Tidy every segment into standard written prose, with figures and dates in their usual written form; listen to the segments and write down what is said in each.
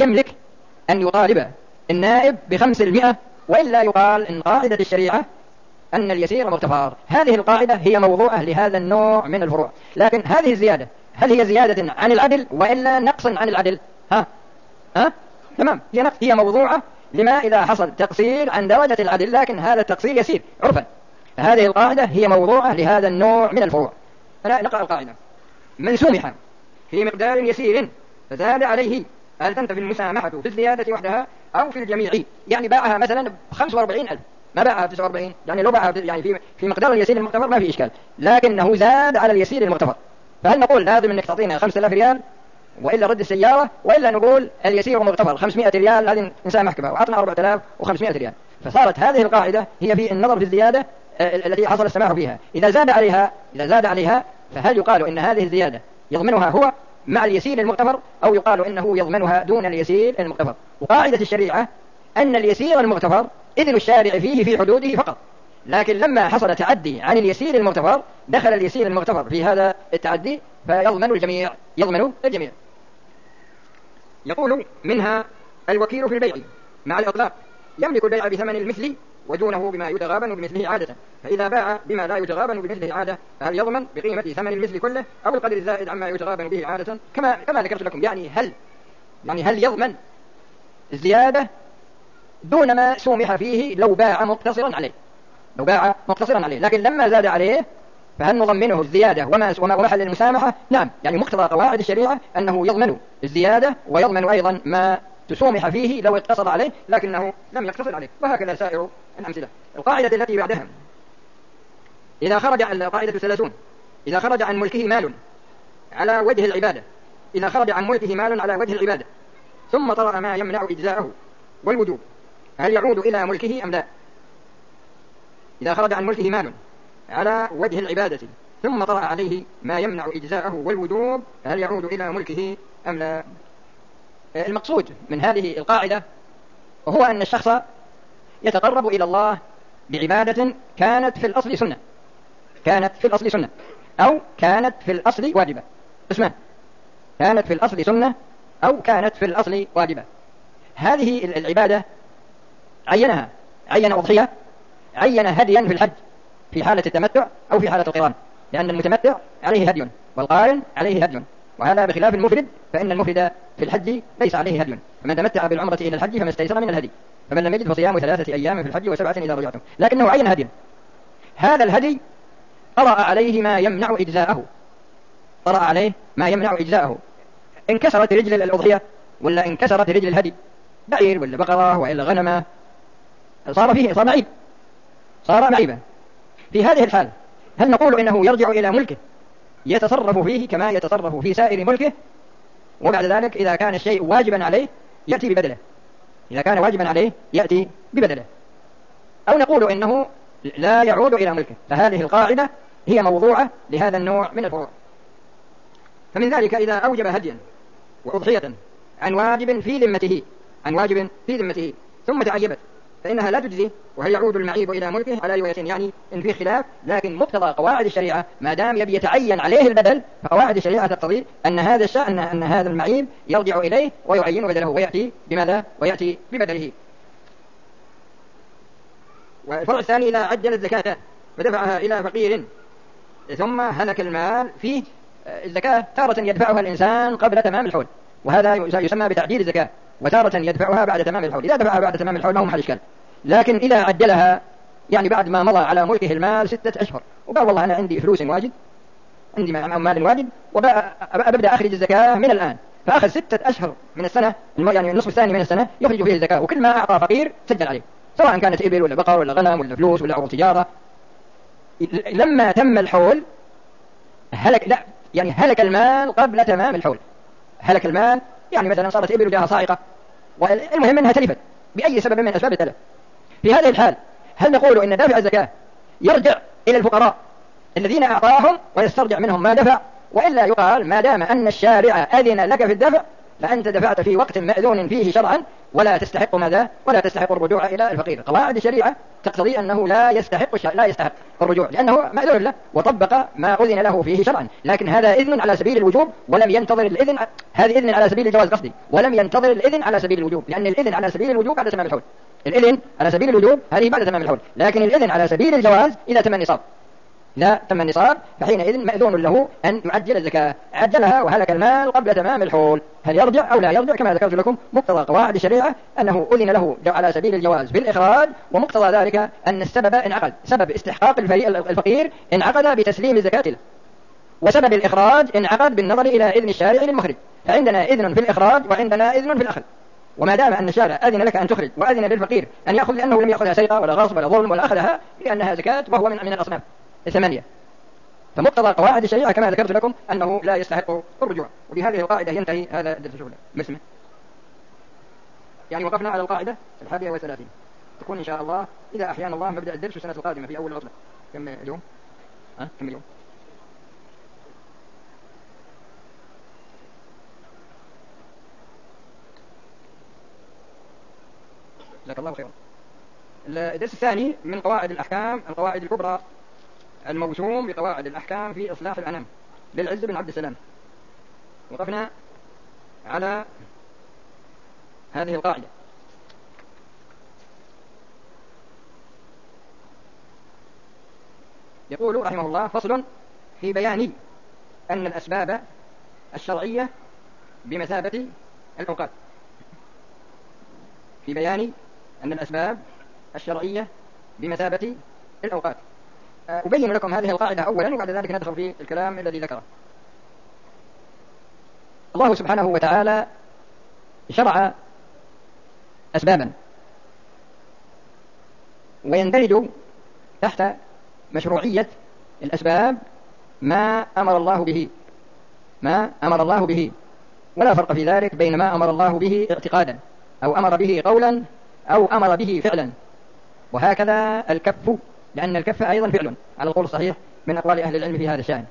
يملك أن يطالب النائب ب5%، وإلا يقال إن قاعدة الشريعة أن اليسير مغتفر. هذه القاعدة هي موضوعة لهذا النوع من الفروع. لكن هذه الزيادة هل هي زيادة عن العدل وإلا نقص عن العدل؟ تمام، هي موضوعة لما إذا حصل تقصير عن درجة العدل، لكن هذا التقصير يسير عرفا. هذه القاعدة هي موضوعة لهذا النوع من الفروع. فلا نقرأ القاعدة: من سمح في مقدار يسير فزاد عليه، هل تنتفي المسامحة في الزيادة وحدها أو في الجميع؟ يعني باعها مثلا ب45,000 ما باعها ب49، يعني لو باعها يعني في مقدار اليسير المغتفر ما في إشكال، لكنه زاد على اليسير المغتفر، فهل نقول لازم أنك تعطينا 5,000 ريال وإلا رد السيارة، وإلا نقول اليسير مغتفر 500 ريال هذه نسامحك بها وعطنا 4,500 ريال؟ فصارت هذه القاعدة هي في النظر في الزيادة التي حصل السماح فيها. إذا زاد عليها فهل يقال إن هذه الزيادة يضمنها هو مع اليسير المغتفر، أو يقال إنه يضمنها دون اليسير المغتفر؟ وقاعدة الشريعة أن اليسير المغتفر إذن الشارع فيه في حدوده فقط، لكن لما حصل تعدي عن اليسير المغتفر دخل اليسير المغتفر في هذا التعدي فيضمن الجميع. يقول: منها الوكيل في البيع مع الإطلاق يملك البيع بثمن المثل ودونه بما يتغابن بمثله عادة، فإذا باع بما لا يتغابن بمثله عادة فهل يضمن بقيمة ثمن المثل كله أو القدر الزائد عما يتغابن به عادة كما ذكرت لكم؟ يعني هل يضمن الزيادة دون ما سومح فيه لو باع مقتصرا عليه، لكن لما زاد عليه فهل نضمنه الزيادة ومحل المسامحة؟ نعم، يعني مقتضى قواعد الشريعة أنه يضمن الزيادة ويضمن أيضا ما تسومح فيه لو اقتصر عليه لكنه لم يقتصر عليه، وهكذا سائر الأمثلة. القاعدة التي بعدها: القاعدة 30: إذا خرج عن ملكه مال على وجه العبادة ثم طرأ ما يمنع إجزاءه والوجوب هل يعود إلى ملكه أم لا؟ إذا خرج عن ملكه مال على وجه العبادة ثم طرأ عليه ما يمنع إجزاءه والوجوب هل يعود إلى ملكه أم لا؟ المقصود من هذه القاعدة وهو أن الشخص يتقرب إلى الله بعبادة كانت في الأصل سنة أو كانت في الأصل واجبة، اسمها كانت في الأصل سنة أو كانت في الأصل واجبة. هذه العبادة عين أضحية، عين هديا في الحج في حالة التمتع أو في حالة القران، لأن المتمتع عليه هدي والقارن عليه هدي، وهذا بخلاف المفرد، فإن المفرد في الحج ليس عليه هدي، فمن تمتع بالعمرة إلى الحج فما استيسر من الهدي، فمن لم يجد فصيام 3 أيام في الحج و7 إذا رجعتم، لكنه عين هدي. هذا الهدي طرأ عليه ما يمنع إجزاءه، انكسرت رجل الأضحية ولا انكسرت رجل الهدي، بعير ولا بقرة وإلا غنمة، صار معيبا. في هذه الحال هل نقول إنه يرجع إلى ملكه يتصرف فيه كما يتصرف في سائر ملكه، وبعد ذلك إذا كان الشيء واجبا عليه يأتي ببدله، أو نقول إنه لا يعود إلى ملكه؟ فهذه القاعدة هي موضوعة لهذا النوع من الفروع. فمن ذلك إذا أوجب هديا وأضحية عن واجب في ذمته ثم تعيبت فإنها لا تجزي، وهل يعود المعيب إلى ملكه؟ على روايتين، يعني إن في خلاف، لكن مقتضى قواعد الشريعة ما دام يبي يتعين عليه البدل فقواعد الشريعة تقتضي أن هذا الشأن أن هذا المعيب يرجع إليه ويعين بدله ويأتي بماذا؟ ويأتي ببدله. والفرع الثاني: إذا عجل الزكاة ودفعها إلى فقير ثم هلك المال فيه. الزكاة تارة يدفعها الإنسان قبل تمام الحول، وهذا يسمى بتعديل الزكاة، وتارة يدفعها بعد تمام الحول. إذا دفعها بعد تمام الحول ما هو محل إشكال، لكن إذا عجلها يعني بعد ما مضى على ملكه المال 6 أشهر وقال والله أنا عندي فلوس واجد، عندي مال واجد وببدأ أخرج الزكاة من الآن، فأخذ 6 أشهر من السنة، يعني النصف الثاني من السنة يخرج فيه الزكاة، وكل ما أعطى فقير سجل عليه، سواء كانت إبل ولا بقر ولا غنم ولا فلوس ولا عروض تجارة. لما تم الحول هلك المال قبل تمام الحول. هلك المال يعني مثلا صارت إبل وجاها صاعقة، والمهم أنها تلفت بأي سبب من أسباب التلف. في هذه الحال هل نقول إن دافع الزكاة يرجع إلى الفقراء الذين أعطاهم ويسترجع منهم ما دفع، وإلا يقال ما دام أن الشارع أذن لك في الدفع فأنت دفعت في وقت مأذون فيه شرعا، ولا تستحق ماذا؟ ولا تستحق الرجوع إلى الفقير. قواعد الشريعة تقتضي أنه لا يستحق الرجوع لأنه مأذون له وطبق ما أذن له فيه شرعا، لكن هذا إذن على سبيل الوجوب ولم ينتظر الإذن، هذا إذن على سبيل الجواز قصدي، ولم ينتظر الإذن على سبيل الوجوب، لأن الإذن على سبيل الوجوب بعد تمام الحول، الإذن على سبيل الوجوب هذه بعد تمام الحول، لكن الإذن على سبيل الجواز إذا تم النصاب، إذا تم النصاب فحينئذ مأذون له أن يعجل الزكاة، عجلها وهلك المال قبل تمام الحول. هل يرجع أو لا يرجع؟ كما ذكرت لكم مقتضى قواعد الشريعة أنه أذن له على سبيل الجواز بالإخراج، ومقتضى ذلك أن السبب انعقد، سبب استحقاق الفقير انعقد بتسليم الزكاة له، وسبب الإخراج انعقد بالنظر إلى إذن الشارع للمخرج، فعندنا إذن في الإخراج وعندنا إذن في الأخذ، وما دام أن الشارع أذن لك أن تخرج وأذن للفقير أن يأخذ لأنه لم يأخذها سرقة ولا غصب ولا ظلم ولا أخذها لأنها زكاة وهو من الأصناف الثمانية، فمقتضى قواعد الشريعة كما ذكرت لكم أنه لا يستحق الرجوع. وبهذه القاعدة ينتهي هذا الدرس الأولى. بسمه يعني وقفنا على القاعدة 31 تكون إن شاء الله إذا أحيانا الله مبدأ الدرس السنة القادمة في أول عطلة. كم اليوم؟ كم اليوم؟ جزاك الله خيرا. الدرس الثاني من قواعد الأحكام، القواعد الكبرى الموسوم بقواعد الأحكام في إصلاح الأنام للعز بن عبد السلام. وقفنا على هذه القاعدة: يقول رحمه الله: فصل في بيان أن الأسباب الشرعية بمثابة الأوقات. في بيان أن الأسباب الشرعية بمثابة الأوقات. أبين لكم هذه القاعدة أولا وبعد ذلك ندخل في الكلام الذي ذكره. الله سبحانه وتعالى شرع أسبابا، ويندرج تحت مشروعية الأسباب ما أمر الله به، ولا فرق في ذلك بين ما أمر الله به اعتقادا أو أمر به قولا أو أمر به فعلا. وهكذا الكف، لأن الكف أيضا فعل على القول الصحيح من أقوال أهل العلم في هذا الشأن،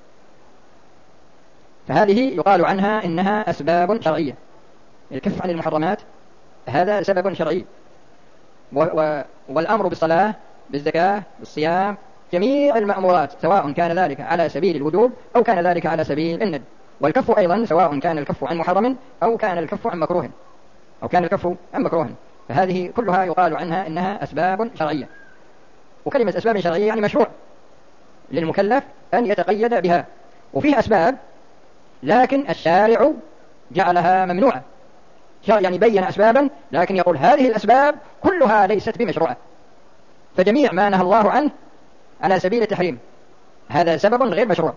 فهذه يقال عنها إنها أسباب شرعية. الكف عن المحرمات هذا سبب شرعي، والأمر بالصلاة بالزكاة بالصيام جميع المأمورات سواء كان ذلك على سبيل الوجوب أو كان ذلك على سبيل الندب. والكف أيضا سواء كان الكف عن محرم أو كان الكف عن مكروه فهذه كلها يقال عنها إنها أسباب شرعية. وكلمة أسباب شرعية يعني مشروع للمكلف أن يتقيد بها. وفيه أسباب لكن الشارع جعلها ممنوعة، يعني بين أسبابا لكن يقول هذه الأسباب كلها ليست بمشروعة، فجميع ما نهى الله عنه على سبيل التحريم هذا سبب غير مشروع.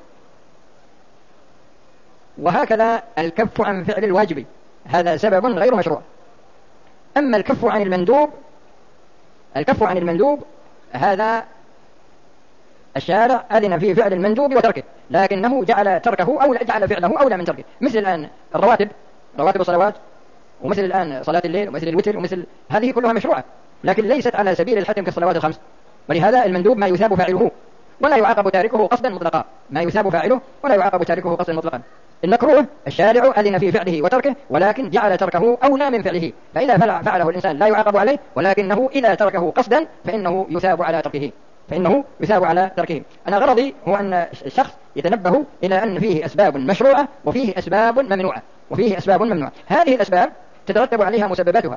وهكذا الكف عن فعل الواجب هذا سبب غير مشروع. أما الكف عن المندوب هذا الشارع أذن في فعل المندوب وتركه، لكنه جعل تركه أو جعل فعله أولى من تركه، مثل الآن رواتب الصلوات، ومثل الآن صلاة الليل، ومثل الوتر، ومثل هذه كلها مشروعة لكن ليست على سبيل الحتم كالصلوات الخمس. ولهذا المندوب ما يثاب فاعله ولا يعاقب تاركه قصدا مطلقا، ما يثاب فاعله ولا يعاقب تاركه قصدا مطلقا. المكروه الشارع أذن في فعله وتركه ولكن جعل تركه أولى من فعله، فإذا فعله الإنسان لا يعاقب عليه، ولكنه إذا تركه قصدا فإنه يثاب على تركه. أنا غرضي هو أن الشخص يتنبه إلى أن فيه أسباب مشروعة وفيه أسباب ممنوعة. هذه الأسباب تترتب عليها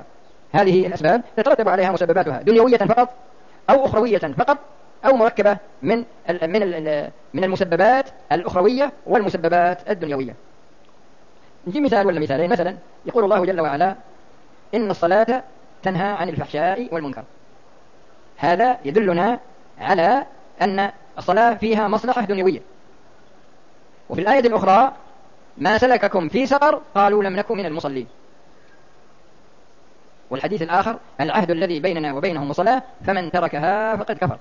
مسبباتها دنيوية فقط أو أخروية فقط أو مركبة من المسببات الأخروية والمسببات الدنيوية. نجي مثال ولا مثالين. مثلا يقول الله جل وعلا: إن الصلاة تنهى عن الفحشاء والمنكر. هذا يدلنا على أن الصلاة فيها مصلحة دنيوية. وفي الآية الأخرى: ما سلككم في سقر قالوا لم نكن من المصلين. والحديث الآخر: العهد الذي بيننا وبينهم الصلاة فمن تركها فقد كفر.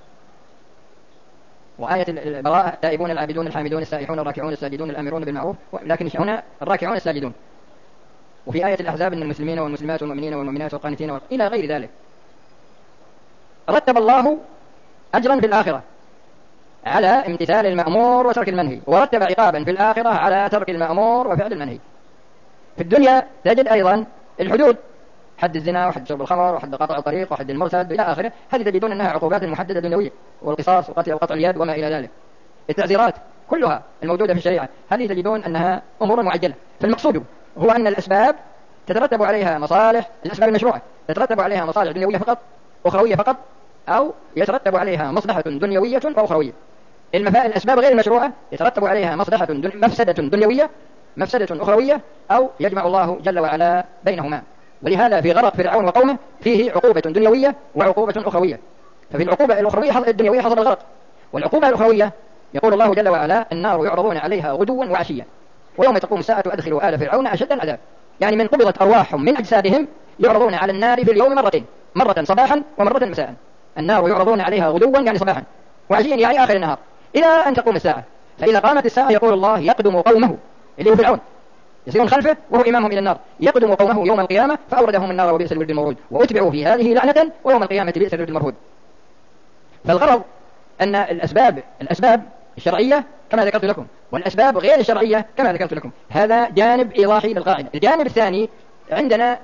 وآية البراءة: التائبون العابدون الحامدون السائحون الراكعون الساجدون الآمرون بالمعروف، لكن هنا الراكعون الساجدون. وفي آية الأحزاب: إن المسلمين والمسلمات والمؤمنين والمؤمنات والقانتين إلى غير ذلك. رتب الله أجرا في الآخرة على امتثال المأمور وترك المنهي، ورتب عقابا في الآخرة على ترك المأمور وفعل المنهي. في الدنيا تجد أيضا الحدود حد الزنا وحد شرب الخمر وحد قطع الطريق وحد المرتد إلى آخره. هذه تجدون أنها عقوبات محددة دنيوية، والقصاص وقتل وقطع اليد وما إلى ذلك. التعزيرات كلها الموجودة في الشريعة هذه تجدون أنها أمور معجلة. فالمقصود هو أن الأسباب تترتب عليها مصالح، الأسباب المشروعة تترتب عليها مصالح دنيوية فقط، أخروية فقط، أو يترتب عليها مصلحة دنيوية وأخروية. الأسباب غير المشروعة يترتب عليها مفسدة دنيوية، مفسدة أخروية، أو يجمع الله جل وعلا بينهما. ولهذا في غرق فرعون وقومه فيه عقوبة دنيوية وعقوبة أخروية. ففي العقوبة الأخروية الدنيوية حصل الغرق، والعقوبة الأخروية يقول الله جل وعلا: النار يعرضون عليها غدوا وعشيا ويوم تقوم الساعة أدخلوا آل فرعون أشد العذاب. يعني من قبضت أرواحهم من أجسادهم يعرضون على النار في اليوم مرتين، مرة صباحا ومرة مساء. النار يعرضون عليها غدوا يعني صباحا، وعشيا يعني آخر النهار، إلى أن تقوم الساعة. فإذا قامت الساعة يقول الله: يقدم قومه اللي هو فرعون، يسيرون خلفه وهو إمامهم إلى النار، يقدم قومه يوم القيامة فأوردهم النار وبئس الورد المورود وأتبعوا في هذه لعنة ويوم القيامة بئس الورد المرهود. فالغرض أن الأسباب الشرعية كما ذكرت لكم، والأسباب غير الشرعية كما ذكرت لكم. هذا جانب إيضاحي للقاعدة. الجانب الثاني عندنا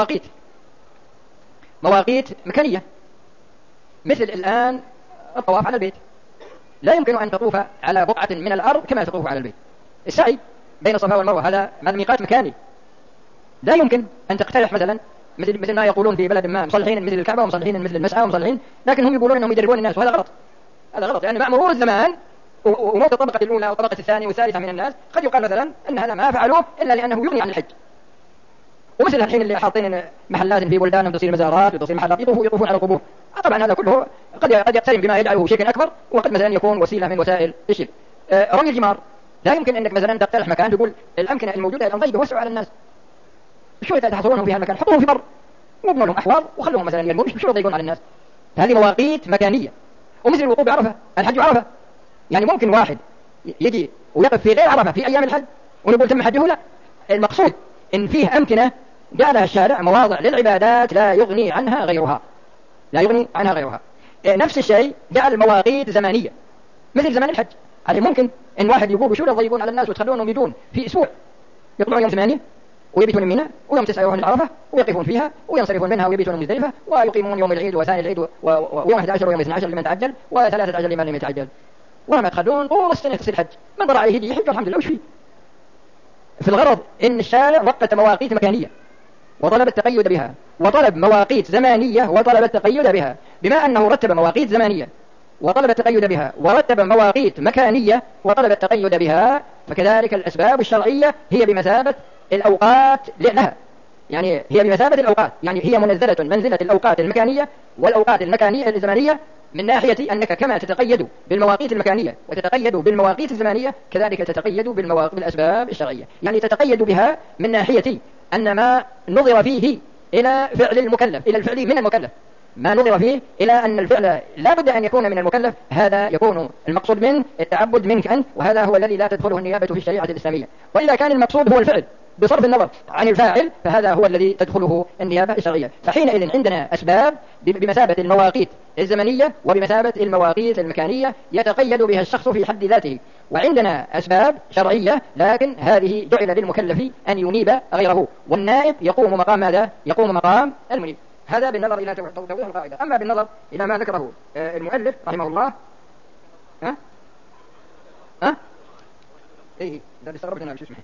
مواقيت مكانية، مثل الآن الطواف على البيت، لا يمكن أن تطوف على بقعة من الأرض كما تطوف على البيت. السعي بين الصفا والمروة هذا ميقات مكاني، لا يمكن أن تقترح مثلا مثل ما يقولون في بلد ما مصلحين مثل الكعبة ومصلحين مثل المسعى ومصلحين، لكن هم يقولون أنهم يدربون الناس، وهذا غلط. هذا غلط، يعني مع مرور الزمان وموت الطبقة الأولى والطبقة الثانية والثالثة من الناس قد يقال مثلا أن هذا ما فعلوه إلا لأنه يغني عن الحج. ومثل الحين اللي حاطين محلات في بلدانهم تصير مزارات وتصير محلات يطوفون على القبور، طبعا هذا كله قد يقترن بما يجعله شيء أكبر، وقد مثلا يكون وسيلة من وسائل الشرك. رمي الجمار، لا يمكن أنك مثلا تقترح مكان تقول الأمكنة الموجودة الآن ضيقة وسعوا على الناس، شو تحصلونهم في هذا المكان؟ حطوهم في بر وابنوا لهم أحواض وخلوهم مثلا يرمون، مش يضيقون على الناس. هذه مواقيت مكانية. ومثل الوقوف بعرفة، الحج عرفة، يعني ممكن واحد يجي ويقف في غير عرفة في أيام الحج ونقول تم حجه؟ لا، المقصود إن فيه أمكنة جعلها الشارع مواضع للعبادات لا يغني عنها غيرها. نفس الشيء جعل مواقيت زمانية مثل زمان الحج. يعني ممكن إن واحد يقول شو تضيقون على الناس وتخلونهم يجون في أسبوع، يطلعون يوم 8 ويبيتون من منى، ويوم 9 يروحون العرفة ويقفون فيها وينصرفون منها ويبيتون مزدلفة، ويقيمون يوم العيد وثاني العيد ويوم 11 ويوم 12 لمن تعجل و13 لمن لم يتعجل، وما تخلون طول السنة تصير حج. من ضرع يجي يحج الحمد لله، وش فيه؟ في الغرض إن الشارع وقت مواقيت مكانية وطلب التقيد بها، وطلب مواقيت زمانية وطلب التقيد بها. بما أنه رتب مواقيت زمانية وطلب التقيد بها، ورتب مواقيت مكانية وطلب التقيد بها، فكذلك الأسباب الشرعية هي بمثابة الأوقات لها، يعني هي بمثابة الأوقات، يعني هي منزلة الأوقات المكانية والأوقات المكانية الزمانية، من ناحية أنك كما تتقيد بالمواقيت المكانية وتتقيد بالمواقيت الزمانية كذلك تتقيد بالأسباب الشرعية. يعني تتقيد بها من ناحية أن ما نظر فيه إلى فعل المكلف، إلى الفعل من المكلف، ما نظر فيه إلى أن الفعل لا بد أن يكون من المكلف، هذا يكون المقصود منه التعبد منك أنت، وهذا هو الذي لا تدخله النيابة في الشريعة الإسلامية. وإذا كان المقصود هو الفعل بصرف النظر عن الفاعل، فهذا هو الذي تدخله النيابة الشرعية. فحينئذ عندنا أسباب بمثابة المواقيت الزمنية وبمثابة المواقيت المكانية يتقيد بها الشخص في حد ذاته، وعندنا أسباب شرعية لكن هذه جعل للمكلف أن ينيب غيره، والنائب يقوم مقام ماذا؟ يقوم مقام المنيب. هذا بالنظر إلى توضيح القاعدة. أما بالنظر إلى ما ذكره المؤلف رحمه الله، إيه ده استغربت أنا، شو اسمه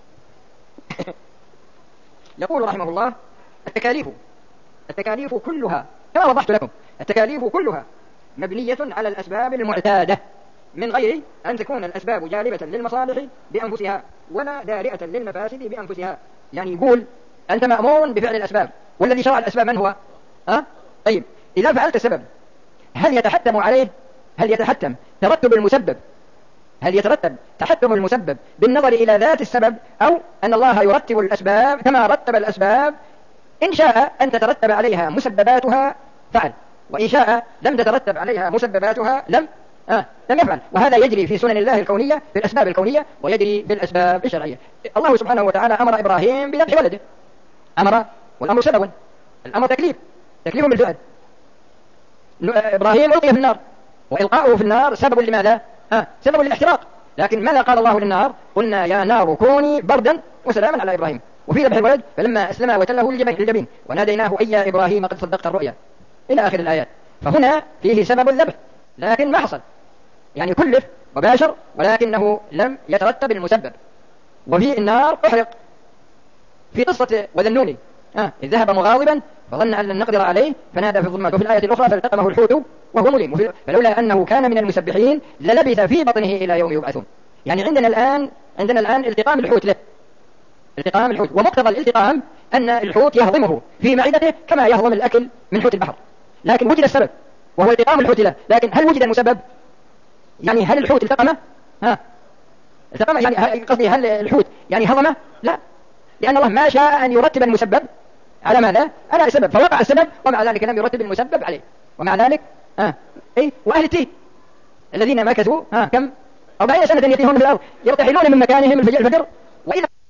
يقول رحمه الله: التكاليف كلها كما وضحت لكم، التكاليف كلها مبنية على الأسباب المعتادة، من غير أن تكون الأسباب جالبة للمصالح بأنفسها ولا دارئة للمفاسد بأنفسها. يعني يقول أنت مأمور بفعل الأسباب، والذي شرع الأسباب من هو؟ طيب إذا فعلت السبب هل يتحتم ترتب المسبب؟ هل يترتب تحتم المسبب بالنظر إلى ذات السبب، أو أن الله يرتب الأسباب كما رتب الأسباب؟ إن شاء أن تترتب عليها مسبباتها فعل، وإن شاء لم تترتب عليها مسبباتها لم يفعل. وهذا يجري في سنن الله الكونية في الأسباب الكونية، ويجري بالأسباب الشرعية. الله سبحانه وتعالى أمر إبراهيم بذبح ولده، والأمر سبب، الأمر تكليف بالفعل. إبراهيم ألقي في النار، وإلقاؤه في النار سبب لماذا؟ سبب للاحتراق. لكن ماذا قال الله للنار؟ قلنا يا نار كوني بردا وسلاما على إبراهيم. وفي ذبح الولد فلما أسلم وتله للجبين وناديناه أي يا إبراهيم قد صدقت الرؤيا إلى آخر الآيات. فهنا فيه سبب الذبح لكن ما حصل، يعني كلف وباشر ولكنه لم يترتب المسبب. وفي النار أحرق في قصة وذنوني إذ ذهب مغاضبا فظن أن لن نقدر عليه فنادى في الظلمات. وفي الآية الأخرى فالتقمه الحوت وهو مليم، فلولا أنه كان من المسبحين للبث في بطنه إلى يوم يبعثون. يعني عندنا الآن التقام الحوت له، التقام الحوت، ومقتضى الالتقام أن الحوت يهضمه في معدته كما يهضم الأكل من حوت البحر، لكن وجد السبب وهو التقام الحوت له، لكن هل وجد المسبب؟ يعني هل الحوت التقمه؟ التقمه يعني قصدي هل الحوت يعني هضمه؟ لا، لأن الله ما شاء أن يرتب المسبب على ماذا؟ على السبب، فوقع السبب ومع ذلك لم يرتب المسبب عليه. ومع ذلك وأهل التيه الذين مكثوا كم 40 سنة يتيهون في الأرض يرتحلون من مكانهم الفجر، وإذا